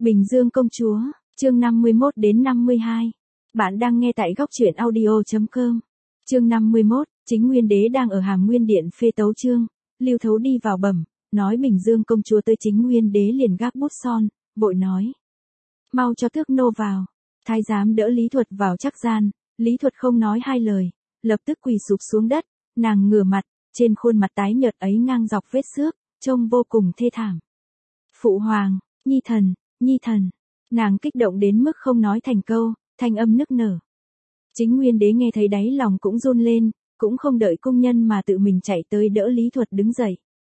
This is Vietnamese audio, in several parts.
Bình Dương công chúa, chương 51 đến 52. Bạn đang nghe tại góc truyện audio.com. Chương 51, chính nguyên đế đang ở Hàm Nguyên điện phê tấu chương, Lưu Thấu đi vào bẩm, nói Bình Dương công chúa tới. Chính nguyên đế liền gác bút son, vội nói: "Mau cho Tước nô vào." Thái giám đỡ Lý Thuật vào trắc gian, Lý Thuật không nói hai lời, lập tức quỳ sụp xuống đất, nàng ngửa mặt, trên khuôn mặt tái nhợt ấy ngang dọc vết xước, trông vô cùng thê thảm. "Phụ hoàng, nhi thần, nhi thần." Nàng kích động đến mức không nói thành câu, thanh âm nức nở. Chính nguyên đế nghe thấy đáy lòng cũng run lên, cũng không đợi cung nhân mà tự mình chạy tới đỡ Lý Thuật đứng dậy.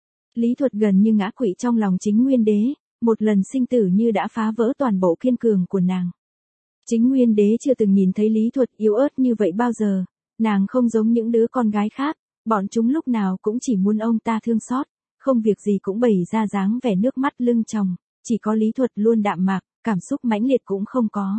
Lý Thuật gần như ngã quỵ trong lòng chính nguyên đế, một lần sinh tử như đã phá vỡ toàn bộ kiên cường của nàng. Chính nguyên đế chưa từng nhìn thấy Lý Thuật yếu ớt như vậy bao giờ, nàng không giống những đứa con gái khác, bọn chúng lúc nào cũng chỉ muốn ông ta thương xót, không việc gì cũng bày ra dáng vẻ nước mắt lưng tròng, chỉ có Lý Thuật luôn đạm mạc, cảm xúc mãnh liệt cũng không có.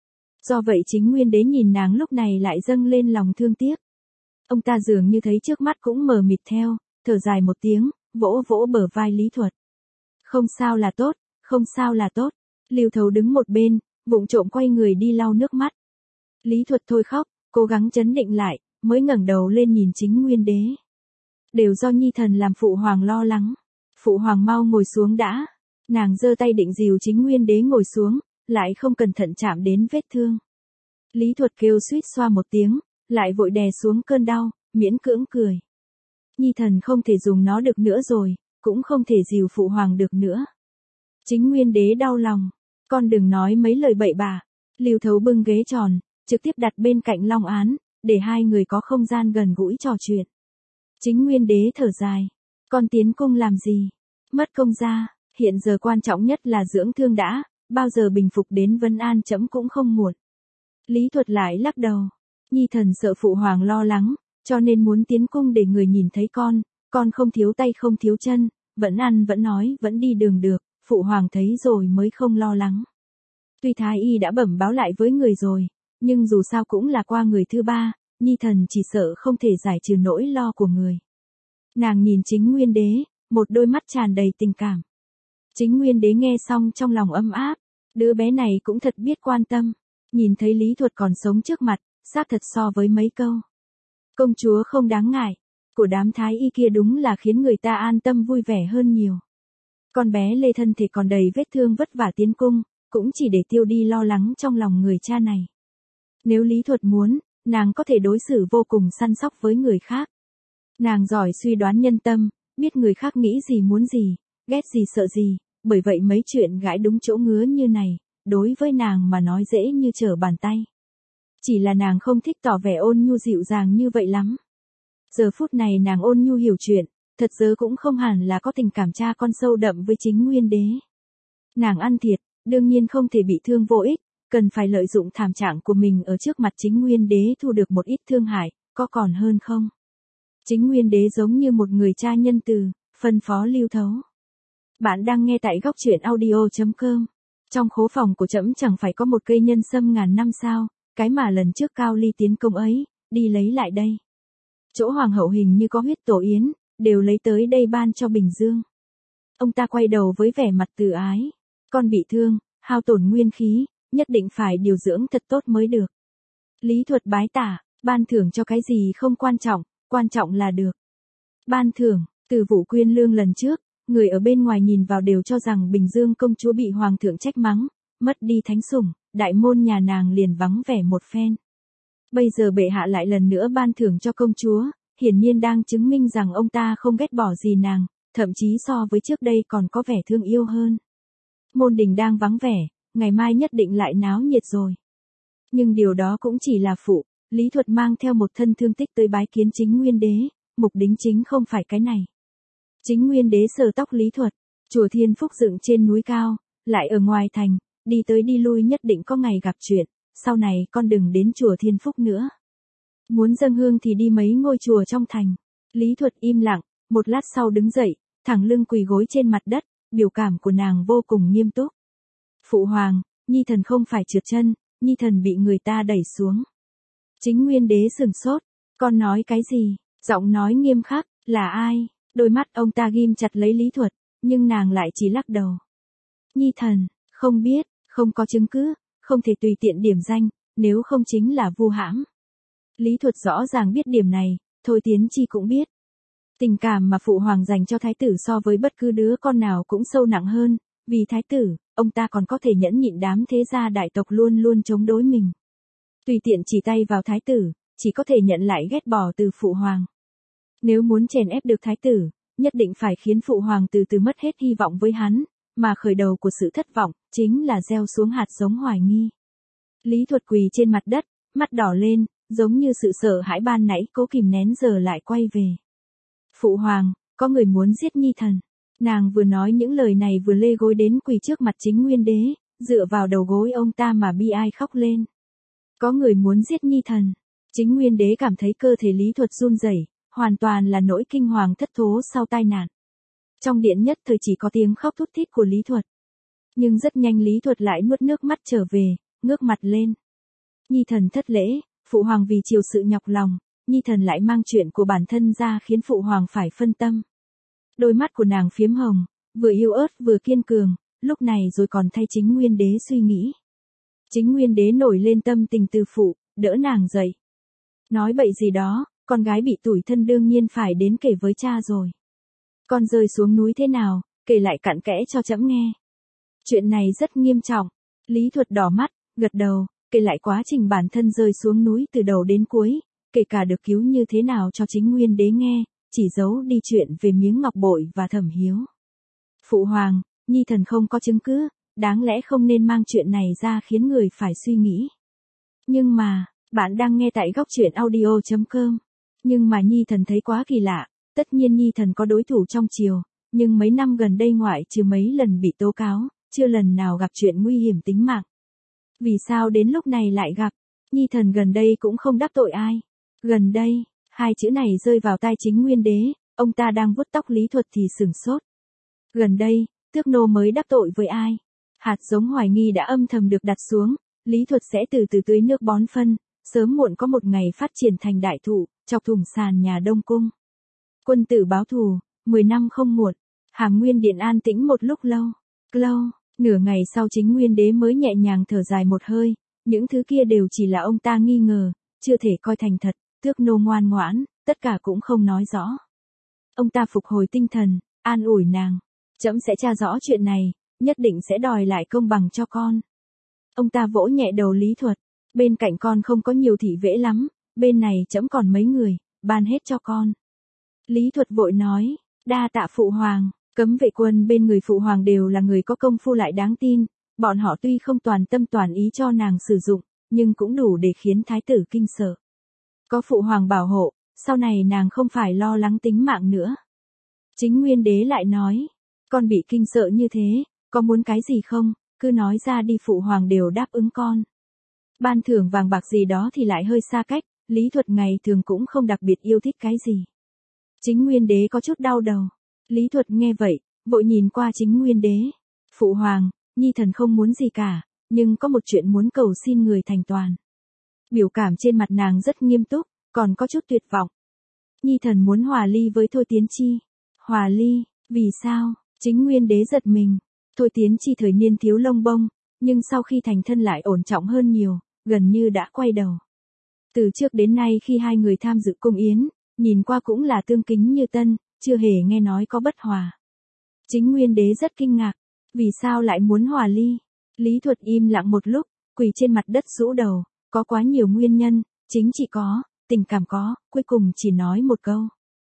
Do vậy chính nguyên đế nhìn nàng lúc này lại dâng lên lòng thương tiếc. Ông ta dường như thấy trước mắt cũng mờ mịt theo, thở dài một tiếng, vỗ vỗ bờ vai Lý Thuật. "Không sao là tốt, không sao là tốt." Lưu Thấu đứng một bên, vụng trộm quay người đi lau nước mắt. Lý Thuật thôi khóc, cố gắng trấn định lại, mới ngẩng đầu lên nhìn chính nguyên đế. "Đều do nhi thần làm phụ hoàng lo lắng. Phụ hoàng mau ngồi xuống đã." Nàng giơ tay định dìu chính nguyên đế ngồi xuống, lại không cẩn thận chạm đến vết thương. Lý Thuật kêu suýt xoa một tiếng, lại vội đè xuống cơn đau, miễn cưỡng cười. "Nhi thần không thể dùng nó được nữa rồi, cũng không thể dìu phụ hoàng được nữa." Chính nguyên đế đau lòng. "Con đừng nói mấy lời bậy bạ." Lưu Thấu bưng ghế tròn, trực tiếp đặt bên cạnh long án, để hai người có không gian gần gũi trò chuyện. Chính nguyên đế thở dài. "Con tiến cung làm gì? Mất công gia, hiện giờ quan trọng nhất là dưỡng thương đã, bao giờ bình phục đến Vân An trẫm cũng không muộn." Lý Thuật lại lắc đầu. "Nhi thần sợ phụ hoàng lo lắng, cho nên muốn tiến cung để người nhìn thấy con không thiếu tay không thiếu chân, vẫn ăn vẫn nói vẫn đi đường được, phụ hoàng thấy rồi mới không lo lắng. Tuy thái y đã bẩm báo lại với người rồi, nhưng dù sao cũng là qua người thứ ba, nhi thần chỉ sợ không thể giải trừ nỗi lo của người." Nàng nhìn chính nguyên đế, một đôi mắt tràn đầy tình cảm. Chính nguyên đế nghe xong trong lòng ấm áp, đứa bé này cũng thật biết quan tâm. Nhìn thấy Lý Thuật còn sống trước mặt, xác thật so với mấy câu "công chúa không đáng ngại" của đám thái y kia đúng là khiến người ta an tâm vui vẻ hơn nhiều. Con bé Lê thân thể còn đầy vết thương vất vả tiến cung, cũng chỉ để tiêu đi lo lắng trong lòng người cha này. Nếu Lý Thuật muốn, nàng có thể đối xử vô cùng săn sóc với người khác. Nàng giỏi suy đoán nhân tâm, biết người khác nghĩ gì muốn gì, ghét gì sợ gì, bởi vậy mấy chuyện gãi đúng chỗ ngứa như này, đối với nàng mà nói dễ như trở bàn tay. Chỉ là nàng không thích tỏ vẻ ôn nhu dịu dàng như vậy lắm. Giờ phút này nàng ôn nhu hiểu chuyện, thật giờ cũng không hẳn là có tình cảm cha con sâu đậm với chính nguyên đế. Nàng ăn thiệt, đương nhiên không thể bị thương vô ích, cần phải lợi dụng thảm trạng của mình ở trước mặt chính nguyên đế thu được một ít thương hại, có còn hơn không? Chính nguyên đế giống như một người cha nhân từ, phân phó Lưu Thấu. Bạn đang nghe tại góc truyện audio.com. Trong khố phòng của trẫm chẳng phải có một cây nhân sâm ngàn năm sao, cái mà lần trước Cao Ly tiến công ấy, đi lấy lại đây. Chỗ hoàng hậu hình như có huyết tổ yến, đều lấy tới đây ban cho Bình Dương. Ông ta quay đầu với vẻ mặt từ ái. "Con bị thương, hao tổn nguyên khí, nhất định phải điều dưỡng thật tốt mới được." Lý Thuật bái tả, ban thưởng cho cái gì không quan trọng là được. Ban thưởng, từ vụ Quyên Lương lần trước, người ở bên ngoài nhìn vào đều cho rằng Bình Dương công chúa bị hoàng thượng trách mắng, mất đi thánh sủng, đại môn nhà nàng liền vắng vẻ một phen. Bây giờ bệ hạ lại lần nữa ban thưởng cho công chúa, hiển nhiên đang chứng minh rằng ông ta không ghét bỏ gì nàng, thậm chí so với trước đây còn có vẻ thương yêu hơn. Môn đình đang vắng vẻ, ngày mai nhất định lại náo nhiệt rồi. Nhưng điều đó cũng chỉ là phụ, Lý Thuật mang theo một thân thương tích tới bái kiến chính nguyên đế, mục đích chính không phải cái này. Chính nguyên đế sờ tóc Lý Thuật, chùa Thiên Phúc dựng trên núi cao, lại ở ngoài thành, đi tới đi lui nhất định có ngày gặp chuyện, sau này con đừng đến chùa Thiên Phúc nữa. Muốn dâng hương thì đi mấy ngôi chùa trong thành. Lý Thuật im lặng, một lát sau đứng dậy, thẳng lưng quỳ gối trên mặt đất, biểu cảm của nàng vô cùng nghiêm túc. "Phụ hoàng, nhi thần không phải trượt chân, nhi thần bị người ta đẩy xuống." Chính nguyên đế sửng sốt, "Con nói cái gì?" Giọng nói nghiêm khắc, "Là ai?" Đôi mắt ông ta ghim chặt lấy Lý Thuật, nhưng nàng lại chỉ lắc đầu. "Nhi thần, Không biết, không có chứng cứ, không thể tùy tiện điểm danh, nếu không chính là vu hãm. Lý Thuật rõ ràng biết điểm này, Thôi Tiến Chi cũng biết. Tình cảm mà phụ hoàng dành cho thái tử so với bất cứ đứa con nào cũng sâu nặng hơn, vì thái tử, ông ta còn có thể nhẫn nhịn đám thế gia đại tộc luôn luôn chống đối mình. Tùy tiện chỉ tay vào thái tử, chỉ có thể nhận lại ghét bỏ từ phụ hoàng. Nếu muốn chèn ép được thái tử, nhất định phải khiến phụ hoàng từ từ mất hết hy vọng với hắn, mà khởi đầu của sự thất vọng, chính là gieo xuống hạt giống hoài nghi. Lý Thuật quỳ trên mặt đất, mắt đỏ lên, giống như sự sợ hãi ban nãy cố kìm nén giờ lại quay về. Phụ hoàng, có người muốn giết nhi thần. Nàng vừa nói những lời này vừa lê gối đến quỳ trước mặt Chính Nguyên Đế, dựa vào đầu gối ông ta mà bi ai khóc lên. Có người muốn giết nhi thần. Chính Nguyên Đế cảm thấy cơ thể Lý Thuật run rẩy, hoàn toàn là nỗi kinh hoàng thất thố sau tai nạn. Trong điện nhất thời chỉ có tiếng khóc thút thít của Lý Thuật. Nhưng rất nhanh Lý Thuật lại nuốt nước mắt trở về, ngước mặt lên. Nhi thần thất lễ, phụ hoàng vì chịu sự nhọc lòng, nhi thần lại mang chuyện của bản thân ra khiến phụ hoàng phải phân tâm. Đôi mắt của nàng phiếm hồng, vừa yếu ớt vừa kiên cường, lúc này rồi còn thay Chính Nguyên Đế suy nghĩ. Chính Nguyên Đế nổi lên tâm tình từ phụ, đỡ nàng dậy. Nói bậy gì đó, con gái bị tủi thân đương nhiên phải đến kể với cha rồi. Con rơi xuống núi thế nào, kể lại cặn kẽ cho trẫm nghe. Chuyện này rất nghiêm trọng. Lý Thuật đỏ mắt, gật đầu, kể lại quá trình bản thân rơi xuống núi từ đầu đến cuối, kể cả được cứu như thế nào cho Chính Nguyên Đế nghe, chỉ giấu đi chuyện về miếng ngọc bội và Thẩm Hiếu. Phụ hoàng, nhi thần không có chứng cứ, đáng lẽ không nên mang chuyện này ra khiến người phải suy nghĩ. Nhưng mà, bạn đang nghe tại góc truyện audio.com. Nhưng mà nhi thần thấy quá kỳ lạ, tất nhiên nhi thần có đối thủ trong triều, nhưng mấy năm gần đây ngoại trừ mấy lần bị tố cáo, chưa lần nào gặp chuyện nguy hiểm tính mạng. Vì sao đến lúc này lại gặp? Nhi thần gần đây cũng không đắc tội ai. Gần đây, hai chữ này rơi vào tai Chính Nguyên Đế, ông ta đang vuốt tóc Lý Thuật thì sửng sốt. Gần đây, tước nô mới đắc tội với ai? Hạt giống hoài nghi đã âm thầm được đặt xuống, Lý Thuật sẽ từ từ tưới nước bón phân, sớm muộn có một ngày phát triển thành đại thụ, chọc thủng sàn nhà Đông Cung. Quân tử báo thù, 10 năm không muộn. Hàm Nguyên Điện an tĩnh một lúc lâu. Nửa ngày sau Chính Nguyên Đế mới nhẹ nhàng thở dài một hơi, những thứ kia đều chỉ là ông ta nghi ngờ, chưa thể coi thành thật, tước nô ngoan ngoãn, tất cả cũng không nói rõ. Ông ta phục hồi tinh thần, an ủi nàng, trẫm sẽ tra rõ chuyện này, nhất định sẽ đòi lại công bằng cho con. Ông ta vỗ nhẹ đầu Lý Thuật, bên cạnh con không có nhiều thị vệ lắm, bên này trẫm còn mấy người, ban hết cho con. Lý Thuật vội nói, đa tạ phụ hoàng. Cấm vệ quân bên người phụ hoàng đều là người có công phu lại đáng tin, bọn họ tuy không toàn tâm toàn ý cho nàng sử dụng, nhưng cũng đủ để khiến thái tử kinh sợ. Có phụ hoàng bảo hộ, sau này nàng không phải lo lắng tính mạng nữa. Chính Nguyên Đế lại nói, con bị kinh sợ như thế, có muốn cái gì không, cứ nói ra đi, phụ hoàng đều đáp ứng con. Ban thưởng vàng bạc gì đó thì lại hơi xa cách, Lý Thuật ngày thường cũng không đặc biệt yêu thích cái gì. Chính Nguyên Đế có chút đau đầu. Lý Thuật nghe vậy, vội nhìn qua Chính Nguyên Đế. Phụ hoàng, nhi thần không muốn gì cả, nhưng có một chuyện muốn cầu xin người thành toàn. Biểu cảm trên mặt nàng rất nghiêm túc, còn có chút tuyệt vọng. Nhi thần muốn hòa ly với Thôi Tiến Chi. Hòa ly, vì sao? Chính Nguyên Đế giật mình. Thôi Tiến Chi thời niên thiếu lông bông, nhưng sau khi thành thân lại ổn trọng hơn nhiều, gần như đã quay đầu. Từ trước đến nay khi hai người tham dự cung yến, nhìn qua cũng là tương kính như tân, chưa hề nghe nói có bất hòa. Chính Nguyên Đế rất kinh ngạc, vì sao lại muốn hòa ly? Lý Thuật im lặng một lúc, quỳ trên mặt đất rũ đầu, có quá nhiều nguyên nhân, chính trị có, tình cảm có, cuối cùng chỉ nói một câu.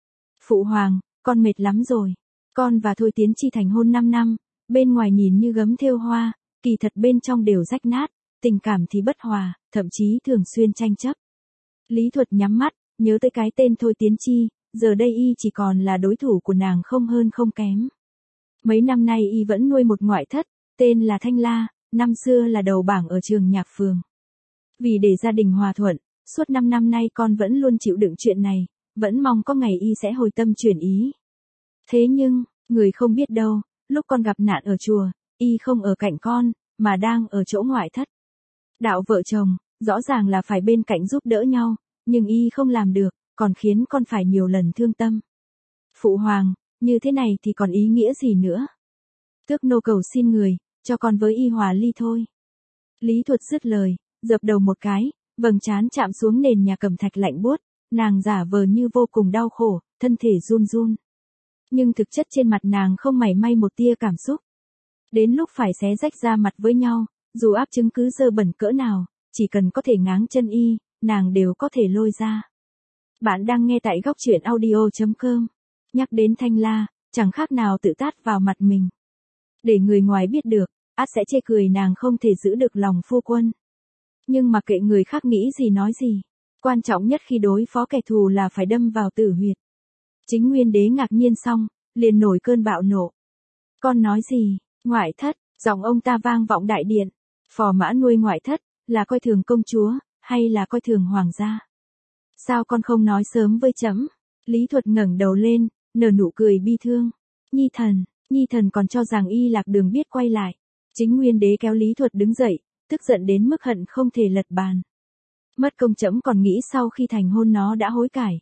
Phụ hoàng, con mệt lắm rồi. Con và Thôi Tiến Chi thành hôn 5 năm, bên ngoài nhìn như gấm thêu hoa, kỳ thật bên trong đều rách nát, tình cảm thì bất hòa, thậm chí thường xuyên tranh chấp. Lý Thuật nhắm mắt, nhớ tới cái tên Thôi Tiến Chi, giờ đây y chỉ còn là đối thủ của nàng không hơn không kém. Mấy năm nay y vẫn nuôi một ngoại thất, tên là Thanh La, năm xưa là đầu bảng ở trường nhạc phường. Vì để gia đình hòa thuận, suốt 5 năm nay con vẫn luôn chịu đựng chuyện này, vẫn mong có ngày y sẽ hồi tâm chuyển ý. Thế nhưng, người không biết đâu, lúc con gặp nạn ở chùa, y không ở cạnh con, mà đang ở chỗ ngoại thất. Đạo vợ chồng, rõ ràng là phải bên cạnh giúp đỡ nhau, nhưng y không làm được, còn khiến con phải nhiều lần thương tâm. Phụ hoàng, như thế này thì còn ý nghĩa gì nữa? Tước nô cầu xin người, cho con với y hòa ly thôi. Lý Thuật dứt lời, dập đầu một cái, vầng trán chạm xuống nền nhà cẩm thạch lạnh buốt, nàng giả vờ như vô cùng đau khổ, thân thể run run. Nhưng thực chất trên mặt nàng không mảy may một tia cảm xúc. Đến lúc phải xé rách ra mặt với nhau, dù áp chứng cứ dơ bẩn cỡ nào, chỉ cần có thể ngáng chân y, nàng đều có thể lôi ra. Bạn đang nghe tại góc truyện audio.com. Nhắc đến Thanh La, chẳng khác nào tự tát vào mặt mình. Để người ngoài biết được, ắt sẽ chê cười nàng không thể giữ được lòng phu quân. Nhưng mà kệ người khác nghĩ gì nói gì. Quan trọng nhất khi đối phó kẻ thù là phải đâm vào tử huyệt. Chính Nguyên Đế ngạc nhiên xong, liền nổi cơn bạo nộ. Con nói gì, ngoại thất, giọng ông ta vang vọng đại điện. Phò mã nuôi ngoại thất, là coi thường công chúa, hay là coi thường hoàng gia? Sao con không nói sớm với trẫm? Lý Thuật ngẩng đầu lên, nở nụ cười bi thương. Nhi thần còn cho rằng y lạc đường biết quay lại. Chính Nguyên Đế kéo Lý Thuật đứng dậy, tức giận đến mức hận không thể lật bàn. Mất công trẫm còn nghĩ sau khi thành hôn nó đã hối cải,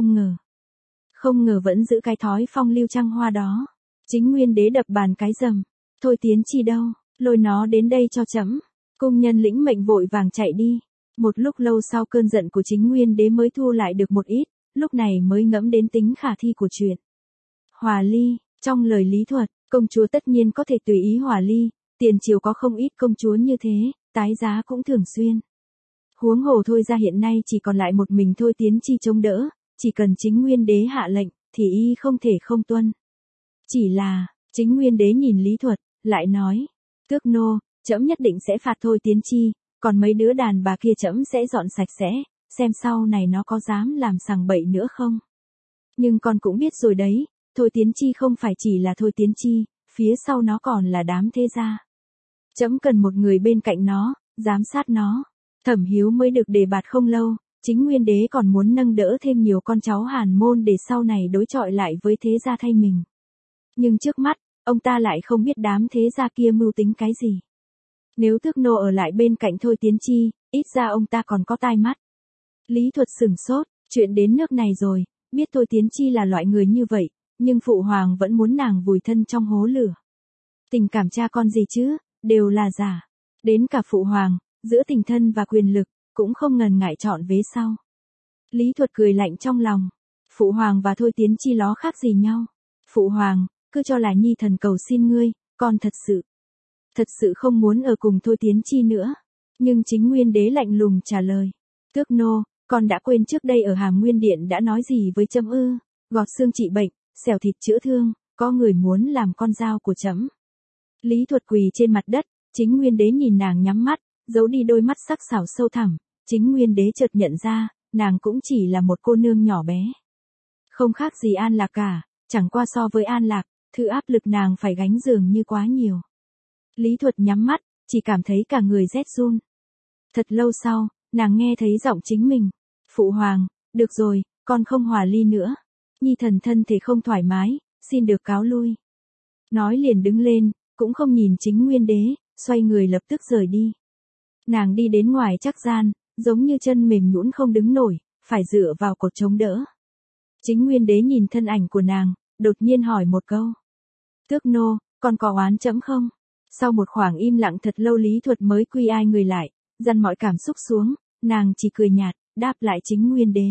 không ngờ vẫn giữ cái thói phong lưu trăng hoa đó. Chính Nguyên Đế đập bàn cái rầm. Thôi Tiến Chi đâu, lôi nó đến đây cho trẫm. Cung nhân lĩnh mệnh vội vàng chạy đi. Một lúc lâu sau cơn giận của Chính Nguyên Đế mới thu lại được một ít, lúc này mới ngẫm đến tính khả thi của chuyện. Hòa ly, trong lời Lý Thuật, công chúa tất nhiên có thể tùy ý hòa ly, tiền triều có không ít công chúa như thế, tái giá cũng thường xuyên. Huống hồ Thôi ra hiện nay chỉ còn lại một mình Thôi Tiến Chi chống đỡ, chỉ cần Chính Nguyên Đế hạ lệnh, thì y không thể không tuân. Chỉ là, Chính Nguyên Đế nhìn Lý Thuật, lại nói, tước nô, trẫm nhất định sẽ phạt Thôi Tiến Chi, còn mấy đứa đàn bà kia trẫm sẽ dọn sạch sẽ, xem sau này nó có dám làm sằng bậy nữa không. Nhưng con cũng biết rồi đấy, Thôi Tiến Chi không phải chỉ là Thôi Tiến Chi, phía sau nó còn là đám thế gia. Trẫm cần một người bên cạnh nó, giám sát nó. Thẩm Hiếu mới được đề bạt không lâu, Chính Nguyên Đế còn muốn nâng đỡ thêm nhiều con cháu Hàn môn để sau này đối chọi lại với thế gia thay mình. Nhưng trước mắt, ông ta lại không biết đám thế gia kia mưu tính cái gì. Nếu Tước nô ở lại bên cạnh Thôi Tiến Chi, ít ra ông ta còn có tai mắt. Lý Thuật sửng sốt, chuyện đến nước này rồi, biết Thôi Tiến Chi là loại người như vậy, nhưng phụ hoàng vẫn muốn nàng vùi thân trong hố lửa. Tình cảm cha con gì chứ, đều là giả. Đến cả phụ hoàng, giữa tình thân và quyền lực, cũng không ngần ngại chọn vế sau. Lý Thuật cười lạnh trong lòng. Phụ hoàng và Thôi Tiến Chi ló khác gì nhau. Phụ hoàng, cứ cho là nhi thần cầu xin ngươi, con thật sự không muốn ở cùng Thôi Tiến Chi nữa. Nhưng Chính Nguyên Đế lạnh lùng trả lời. Tước nô, con đã quên trước đây ở Hàm Nguyên Điện đã nói gì với trẫm ư? Gọt xương trị bệnh, xẻo thịt chữa thương, có người muốn làm con dao của trẫm. Lý Thuật quỳ trên mặt đất, Chính Nguyên Đế nhìn nàng nhắm mắt, giấu đi đôi mắt sắc sảo sâu thẳm. Chính Nguyên Đế chợt nhận ra, nàng cũng chỉ là một cô nương nhỏ bé. Không khác gì An Lạc cả, chẳng qua so với An Lạc, thứ áp lực nàng phải gánh dường như quá nhiều. Lý Thuật nhắm mắt, chỉ cảm thấy cả người rét run. Thật lâu sau, nàng nghe thấy giọng chính mình. Phụ hoàng, được rồi, con không hòa ly nữa. Nhi thần thân thể không thoải mái, xin được cáo lui. Nói liền đứng lên, cũng không nhìn Chính Nguyên Đế, xoay người lập tức rời đi. Nàng đi đến ngoài trắc gian, giống như chân mềm nhũn không đứng nổi, phải dựa vào cột chống đỡ. Chính Nguyên Đế nhìn thân ảnh của nàng, đột nhiên hỏi một câu. Tước nô, con có oán trẫm không? Sau một khoảng im lặng thật lâu Lý Thuật mới quy ai người lại, dằn mọi cảm xúc xuống, nàng chỉ cười nhạt, đáp lại Chính Nguyên Đế.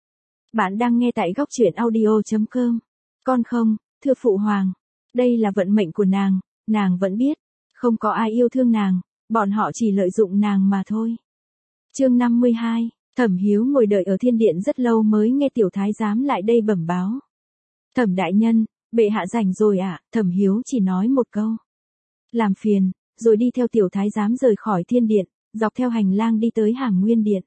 Bạn đang nghe tại góc truyện audio.com. Con không, thưa phụ hoàng, đây là vận mệnh của nàng vẫn biết, không có ai yêu thương nàng, bọn họ chỉ lợi dụng nàng mà thôi. Chương 52, Thẩm Hiếu ngồi đợi ở thiên điện rất lâu mới nghe tiểu thái giám lại đây bẩm báo. Thẩm đại nhân, bệ hạ rảnh rồi ạ, Thẩm Hiếu chỉ nói một câu. Làm phiền, rồi đi theo tiểu thái giám rời khỏi thiên điện, dọc theo hành lang đi tới Hàm Nguyên Điện.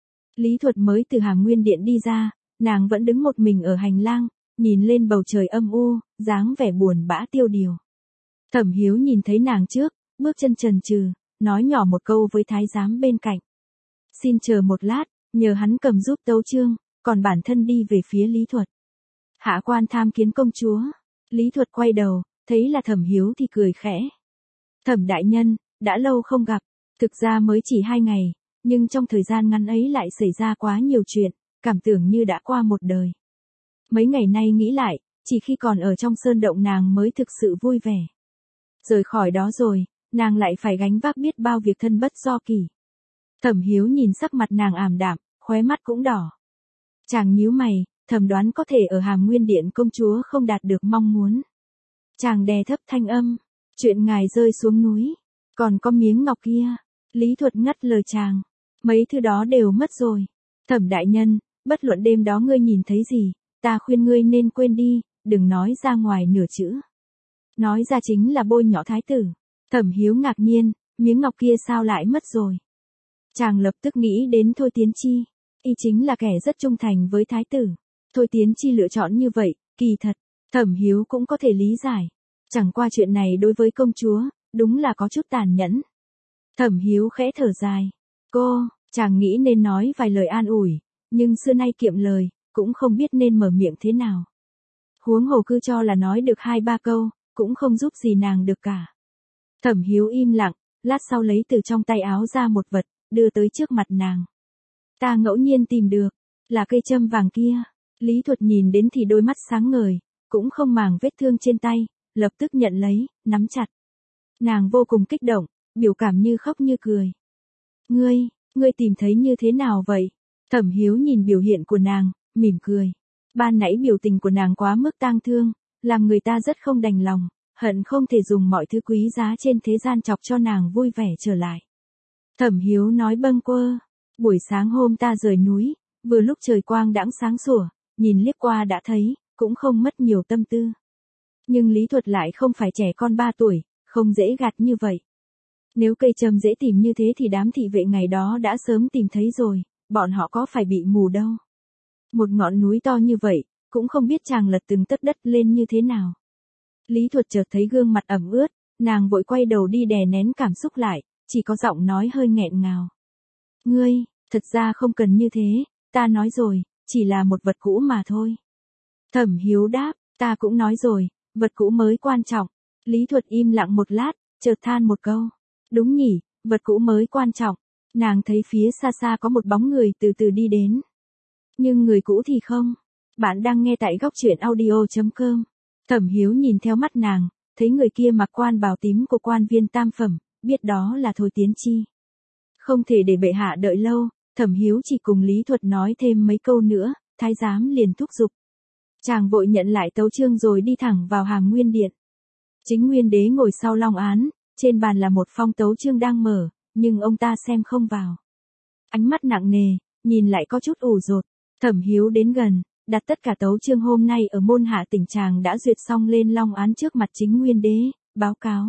Lý Thuật mới từ Hàm Nguyên Điện đi ra, nàng vẫn đứng một mình ở hành lang, nhìn lên bầu trời âm u, dáng vẻ buồn bã tiêu điều. Thẩm Hiếu nhìn thấy nàng trước, bước chân chần chừ, nói nhỏ một câu với thái giám bên cạnh. Xin chờ một lát, nhờ hắn cầm giúp tấu chương, còn bản thân đi về phía Lý Thuật. Hạ quan tham kiến công chúa. Lý Thuật quay đầu, thấy là Thẩm Hiếu thì cười khẽ. Thẩm đại nhân, đã lâu không gặp, thực ra mới chỉ 2 ngày, nhưng trong thời gian ngắn ấy lại xảy ra quá nhiều chuyện, cảm tưởng như đã qua một đời. Mấy ngày nay nghĩ lại, chỉ khi còn ở trong sơn động nàng mới thực sự vui vẻ. Rời khỏi đó rồi, nàng lại phải gánh vác biết bao việc thân bất do kỳ. Thẩm Hiếu nhìn sắc mặt nàng ảm đạm, khóe mắt cũng đỏ. Chàng nhíu mày, thầm đoán có thể ở Hàm Nguyên Điện công chúa không đạt được mong muốn. Chàng đè thấp thanh âm, chuyện ngài rơi xuống núi, còn có miếng ngọc kia. Lý Thuật ngắt lời chàng, mấy thứ đó đều mất rồi. Thẩm đại nhân, bất luận đêm đó ngươi nhìn thấy gì, ta khuyên ngươi nên quên đi, đừng nói ra ngoài nửa chữ. Nói ra chính là bôi nhọ thái tử. Thẩm Hiếu ngạc nhiên, miếng ngọc kia sao lại mất rồi? Chàng lập tức nghĩ đến Thôi Tiến Chi, y chính là kẻ rất trung thành với thái tử. Thôi Tiến Chi lựa chọn như vậy, kỳ thật, Thẩm Hiếu cũng có thể lý giải. Chẳng qua chuyện này đối với công chúa, đúng là có chút tàn nhẫn. Thẩm Hiếu khẽ thở dài. Chàng nghĩ nên nói vài lời an ủi, nhưng xưa nay kiệm lời, cũng không biết nên mở miệng thế nào. Huống hồ cứ cho là nói được 2-3 câu, cũng không giúp gì nàng được cả. Thẩm Hiếu im lặng, lát sau lấy từ trong tay áo ra một vật, đưa tới trước mặt nàng. Ta ngẫu nhiên tìm được, là cây châm vàng kia. Lý Thuật nhìn đến thì đôi mắt sáng ngời, cũng không màng vết thương trên tay, lập tức nhận lấy, nắm chặt. Nàng vô cùng kích động, biểu cảm như khóc như cười. Ngươi tìm thấy như thế nào vậy? Thẩm Hiếu nhìn biểu hiện của nàng, mỉm cười. Ban nãy biểu tình của nàng quá mức tang thương, làm người ta rất không đành lòng, hận không thể dùng mọi thứ quý giá trên thế gian chọc cho nàng vui vẻ trở lại. Thẩm Hiếu nói bâng quơ, buổi sáng hôm ta rời núi, vừa lúc trời quang đãng sáng sủa, nhìn liếc qua đã thấy, cũng không mất nhiều tâm tư. Nhưng Lý Thuật lại không phải trẻ con 3 tuổi, không dễ gạt như vậy. Nếu cây châm dễ tìm như thế thì đám thị vệ ngày đó đã sớm tìm thấy rồi, bọn họ có phải bị mù đâu. Một ngọn núi to như vậy, cũng không biết chàng lật từng tấc đất lên như thế nào. Lý Thuật chợt thấy gương mặt ẩm ướt, nàng vội quay đầu đi đè nén cảm xúc lại, chỉ có giọng nói hơi nghẹn ngào. Ngươi, thật ra không cần như thế, ta nói rồi, chỉ là một vật cũ mà thôi. Thẩm Hiếu đáp, ta cũng nói rồi, vật cũ mới quan trọng. Lý Thuật im lặng một lát, chợt than một câu. Đúng nhỉ, vật cũ mới quan trọng. Nàng thấy phía xa xa có một bóng người từ từ đi đến. Nhưng người cũ thì không. Bạn đang nghe tại góc truyện audio.com. Thẩm Hiếu nhìn theo mắt nàng, thấy người kia mặc quan bào tím của quan viên tam phẩm, biết đó là Thôi Tiến Chi. Không thể để bệ hạ đợi lâu, Thẩm Hiếu chỉ cùng Lý Thuật nói thêm mấy câu nữa, thái giám liền thúc giục. Chàng vội nhận lại tấu chương rồi đi thẳng vào Hàm Nguyên Điện. Chính Nguyên Đế ngồi sau long án, trên bàn là một phong tấu chương đang mở, nhưng ông ta xem không vào. Ánh mắt nặng nề, nhìn lại có chút ủ rột. Thẩm Hiếu đến gần, đặt tất cả tấu chương hôm nay ở môn hạ tỉnh chàng đã duyệt xong lên long án trước mặt Chính Nguyên Đế, báo cáo.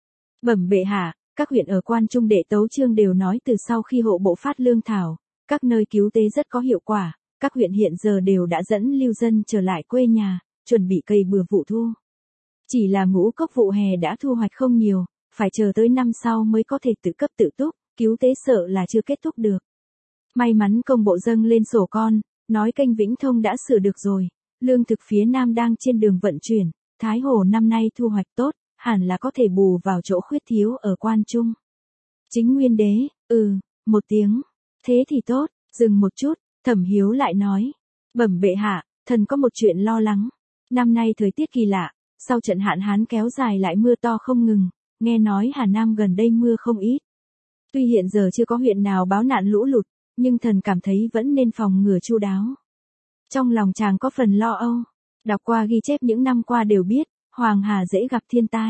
Bẩm bệ hạ, các huyện ở Quan Trung đệ tấu chương đều nói từ sau khi hộ bộ phát lương thảo, các nơi cứu tế rất có hiệu quả, các huyện hiện giờ đều đã dẫn lưu dân trở lại quê nhà, chuẩn bị cây bừa vụ thu. Chỉ là ngũ cốc vụ hè đã thu hoạch không nhiều, phải chờ tới năm sau mới có thể tự cấp tự túc, cứu tế sợ là chưa kết thúc được. May mắn công bộ dâng lên sổ con, nói kênh Vĩnh Thông đã sửa được rồi, lương thực phía Nam đang trên đường vận chuyển, Thái Hồ năm nay thu hoạch tốt, hẳn là có thể bù vào chỗ khuyết thiếu ở Quan Trung. Chính Nguyên Đế, một tiếng, thế thì tốt, dừng một chút, Thẩm Hiếu lại nói, bẩm bệ hạ, thần có một chuyện lo lắng, năm nay thời tiết kỳ lạ, sau trận hạn hán kéo dài lại mưa to không ngừng, nghe nói Hà Nam gần đây mưa không ít. Tuy hiện giờ chưa có huyện nào báo nạn lũ lụt, nhưng thần cảm thấy vẫn nên phòng ngừa chu đáo. Trong lòng chàng có phần lo âu, đọc qua ghi chép những năm qua đều biết, Hoàng Hà dễ gặp thiên tai.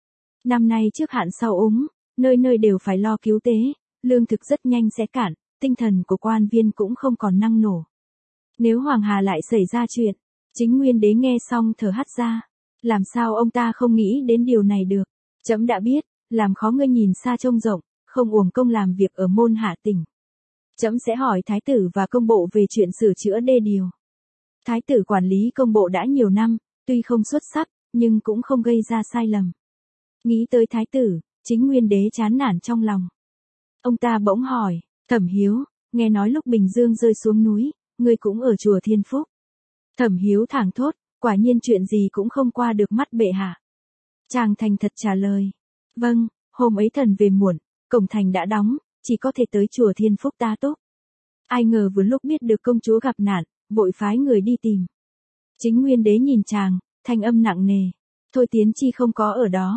Năm nay trước hạn sau úng, nơi nơi đều phải lo cứu tế, lương thực rất nhanh sẽ cạn, tinh thần của quan viên cũng không còn năng nổ. Nếu Hoàng Hà lại xảy ra chuyện, Chính Nguyên Đế nghe xong thở hắt ra, làm sao ông ta không nghĩ đến điều này được. Trẫm đã biết, làm khó ngươi nhìn xa trông rộng, không uổng công làm việc ở môn hạ tỉnh. Trẫm sẽ hỏi thái tử và công bộ về chuyện sửa chữa đê điều. Thái tử quản lý công bộ đã nhiều năm, tuy không xuất sắc, nhưng cũng không gây ra sai lầm. Nghĩ tới thái tử, Chính Nguyên Đế chán nản trong lòng. Ông ta bỗng hỏi, Thẩm Hiếu, nghe nói lúc Bình Dương rơi xuống núi, ngươi cũng ở chùa Thiên Phúc. Thẩm Hiếu thảng thốt, quả nhiên chuyện gì cũng không qua được mắt bệ hạ. Chàng thành thật trả lời, vâng, hôm ấy thần về muộn, cổng thành đã đóng, chỉ có thể tới chùa Thiên Phúc tá túc. Ai ngờ vừa lúc biết được công chúa gặp nạn, vội phái người đi tìm. Chính Nguyên Đế nhìn chàng, thanh âm nặng nề, Thôi Tiến Chi không có ở đó.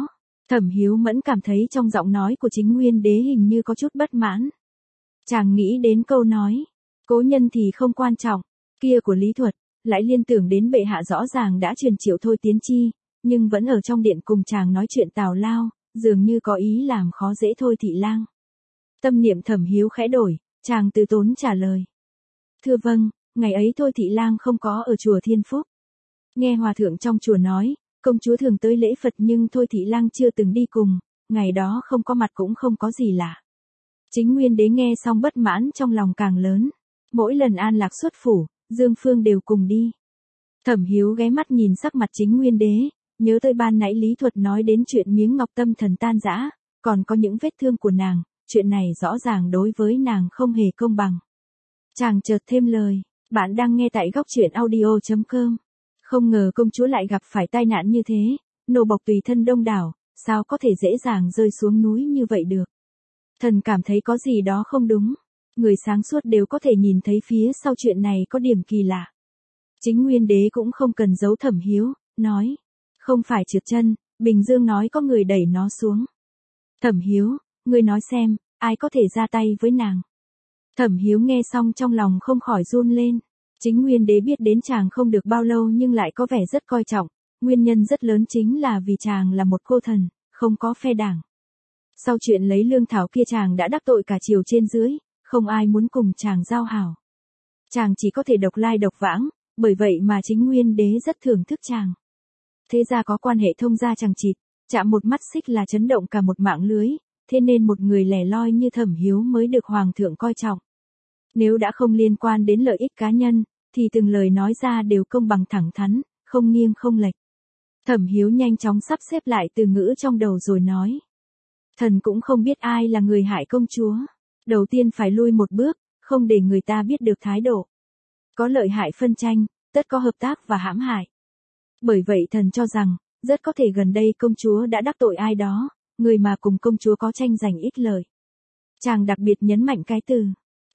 Thẩm Hiếu Mẫn cảm thấy trong giọng nói của Chính Nguyên Đế hình như có chút bất mãn. Chàng nghĩ đến câu nói, cố nhân thì không quan trọng, kia của Lý Thuật, lại liên tưởng đến bệ hạ rõ ràng đã truyền triệu Thôi Tiến Chi, nhưng vẫn ở trong điện cùng chàng nói chuyện tào lao, dường như có ý làm khó dễ Thôi Thị Lang. Tâm niệm Thẩm Hiếu khẽ đổi, chàng từ tốn trả lời. Thưa vâng, ngày ấy Thôi Thị Lang không có ở chùa Thiên Phúc. Nghe hòa thượng trong chùa nói, công chúa thường tới lễ Phật nhưng Thôi Thị Lang chưa từng đi cùng, ngày đó không có mặt cũng không có gì lạ. Chính Nguyên Đế nghe xong bất mãn trong lòng càng lớn. Mỗi lần An Lạc xuất phủ, Dương Phương đều cùng đi. Thẩm Hiếu ghé mắt nhìn sắc mặt Chính Nguyên Đế, nhớ tới ban nãy Lý Thuật nói đến chuyện miếng ngọc tâm thần tan rã, còn có những vết thương của nàng, chuyện này rõ ràng đối với nàng không hề công bằng. Chàng chợt thêm lời, bạn đang nghe tại góc truyện audio.com. Không ngờ công chúa lại gặp phải tai nạn như thế, nô bộc tùy thân đông đảo, sao có thể dễ dàng rơi xuống núi như vậy được. Thần cảm thấy có gì đó không đúng. Người sáng suốt đều có thể nhìn thấy phía sau chuyện này có điểm kỳ lạ. Chính Nguyên Đế cũng không cần giấu Thẩm Hiếu, nói. Không phải trượt chân, Bình Dương nói có người đẩy nó xuống. Thẩm Hiếu, ngươi nói xem, ai có thể ra tay với nàng. Thẩm Hiếu nghe xong trong lòng không khỏi run lên. Chính Nguyên Đế biết đến chàng không được bao lâu nhưng lại có vẻ rất coi trọng. Nguyên nhân rất lớn chính là vì chàng là một cô thần, không có phe đảng. Sau chuyện lấy lương thảo kia chàng đã đắc tội cả triều trên dưới, không ai muốn cùng chàng giao hảo. Chàng chỉ có thể độc lai độc vãng, bởi vậy mà Chính Nguyên Đế rất thưởng thức chàng. Thế ra có quan hệ thông gia chằng chịt, chạm một mắt xích là chấn động cả một mạng lưới, thế nên một người lẻ loi như Thẩm Hiếu mới được Hoàng thượng coi trọng. Nếu đã không liên quan đến lợi ích cá nhân, thì từng lời nói ra đều công bằng thẳng thắn, không nghiêng không lệch. Thẩm Hiếu nhanh chóng sắp xếp lại từ ngữ trong đầu rồi nói. Thần cũng không biết ai là người hại công chúa. Đầu tiên phải lui một bước, không để người ta biết được thái độ. Có lợi hại phân tranh, tất có hợp tác và hãm hại. Bởi vậy thần cho rằng, rất có thể gần đây công chúa đã đắc tội ai đó, người mà cùng công chúa có tranh giành ích lợi. Chàng đặc biệt nhấn mạnh cái từ,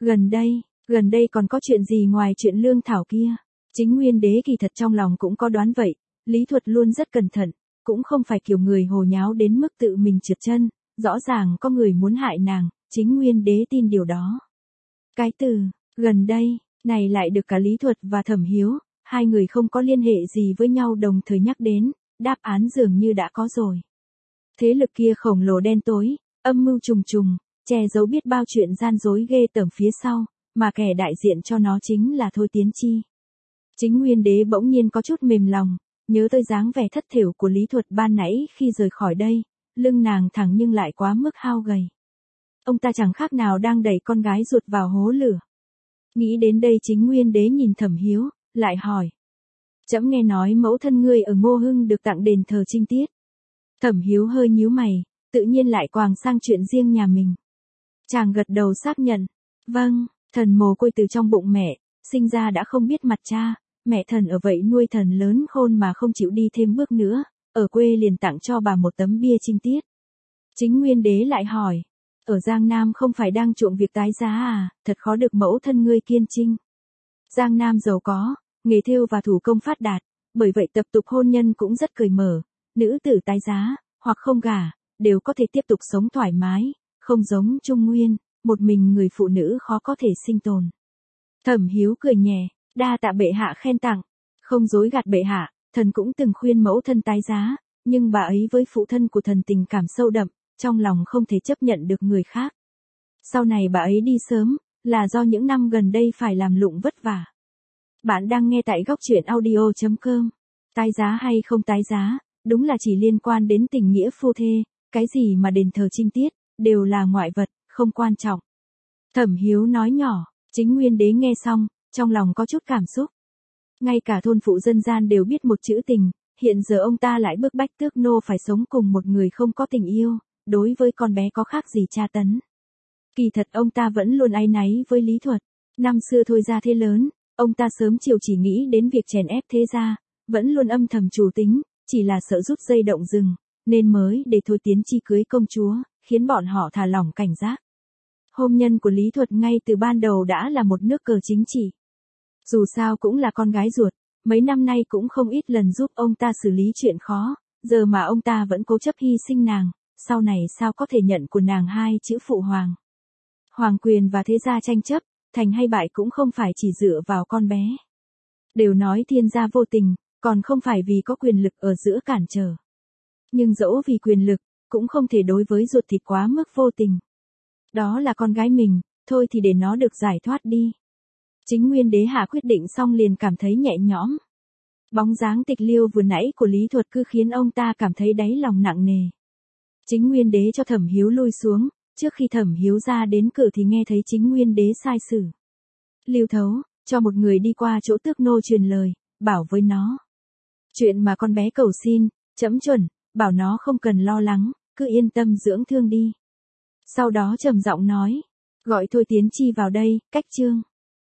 gần đây còn có chuyện gì ngoài chuyện lương thảo kia. Chính Nguyên Đế kỳ thật trong lòng cũng có đoán vậy, Lý Thuật luôn rất cẩn thận, cũng không phải kiểu người hồ nháo đến mức tự mình trượt chân, rõ ràng có người muốn hại nàng, Chính Nguyên Đế tin điều đó. Cái từ, gần đây, này lại được cả Lý Thuật và Thẩm Hiếu, hai người không có liên hệ gì với nhau đồng thời nhắc đến, đáp án dường như đã có rồi. Thế lực kia khổng lồ đen tối, âm mưu trùng trùng, che giấu biết bao chuyện gian dối ghê tởm phía sau, mà kẻ đại diện cho nó chính là Thôi Tiến Chi. Chính Nguyên Đế bỗng nhiên có chút mềm lòng, nhớ tới dáng vẻ thất thểu của Lý Thuật ban nãy khi rời khỏi đây, lưng nàng thẳng nhưng lại quá mức hao gầy. Ông ta chẳng khác nào đang đẩy con gái ruột vào hố lửa. Nghĩ đến đây Chính Nguyên Đế nhìn Thẩm Hiếu, lại hỏi. Trẫm nghe nói mẫu thân ngươi ở Ngô Hưng được tặng đền thờ Trinh Tiết. Thẩm Hiếu hơi nhíu mày, tự nhiên lại quàng sang chuyện riêng nhà mình. Chàng gật đầu xác nhận. Vâng, thần mồ côi từ trong bụng mẹ, sinh ra đã không biết mặt cha, mẹ thần ở vậy nuôi thần lớn khôn mà không chịu đi thêm bước nữa, ở quê liền tặng cho bà một tấm bia Trinh Tiết. Chính Nguyên Đế lại hỏi. Ở Giang Nam không phải đang chuộng việc tái giá à, thật khó được mẫu thân ngươi kiên trinh. Giang Nam giàu có, nghề thêu và thủ công phát đạt, bởi vậy tập tục hôn nhân cũng rất cởi mở, nữ tử tái giá, hoặc không gả, đều có thể tiếp tục sống thoải mái, không giống Trung Nguyên, một mình người phụ nữ khó có thể sinh tồn. Thẩm Hiếu cười nhẹ, đa tạ bệ hạ khen tặng, không dối gạt bệ hạ, thần cũng từng khuyên mẫu thân tái giá, nhưng bà ấy với phụ thân của thần tình cảm sâu đậm, trong lòng không thể chấp nhận được người khác. Sau này bà ấy đi sớm, là do những năm gần đây phải làm lụng vất vả. Bạn đang nghe tại góc truyện audio.com. Tái giá hay không tái giá, đúng là chỉ liên quan đến tình nghĩa phu thê, cái gì mà đền thờ Trinh Tiết, đều là ngoại vật, không quan trọng. Thẩm Hiếu nói nhỏ, Chính Nguyên Đế nghe xong, trong lòng có chút cảm xúc. Ngay cả thôn phụ dân gian đều biết một chữ tình, hiện giờ ông ta lại bức bách tước nô phải sống cùng một người không có tình yêu, đối với con bé có khác gì tra tấn. Kỳ thật ông ta vẫn luôn áy náy với Lý Thuật. Năm xưa Thôi gia thế lớn, ông ta sớm chiều chỉ nghĩ đến việc chèn ép thế gia, vẫn luôn âm thầm chủ tính, chỉ là sợ rút dây động rừng, nên mới để Thôi Tiến Chi cưới công chúa, khiến bọn họ thả lỏng cảnh giác. Hôn nhân của Lý Thuật ngay từ ban đầu đã là một nước cờ chính trị. Dù sao cũng là con gái ruột, mấy năm nay cũng không ít lần giúp ông ta xử lý chuyện khó, giờ mà ông ta vẫn cố chấp hy sinh nàng, sau này sao có thể nhận của nàng hai chữ phụ hoàng. Hoàng quyền và thế gia tranh chấp, thành hay bại cũng không phải chỉ dựa vào con bé. Đều nói thiên gia vô tình, còn không phải vì có quyền lực ở giữa cản trở. Nhưng dẫu vì quyền lực, cũng không thể đối với ruột thịt quá mức vô tình. Đó là con gái mình, thôi thì để nó được giải thoát đi. Chính Nguyên Đế hạ quyết định xong liền cảm thấy nhẹ nhõm. Bóng dáng tịch liêu vừa nãy của Lý Thuật cứ khiến ông ta cảm thấy đáy lòng nặng nề. Chính Nguyên Đế cho Thẩm Hiếu lui xuống, trước khi Thẩm Hiếu ra đến cửa thì nghe thấy Chính Nguyên Đế sai sử. Lưu Thấu, cho một người đi qua chỗ tước nô truyền lời, bảo với nó. Chuyện mà con bé cầu xin, trẫm chuẩn, bảo nó không cần lo lắng, cứ yên tâm dưỡng thương đi. Sau đó trầm giọng nói, gọi Thôi Tiến Chi vào đây, cách trương.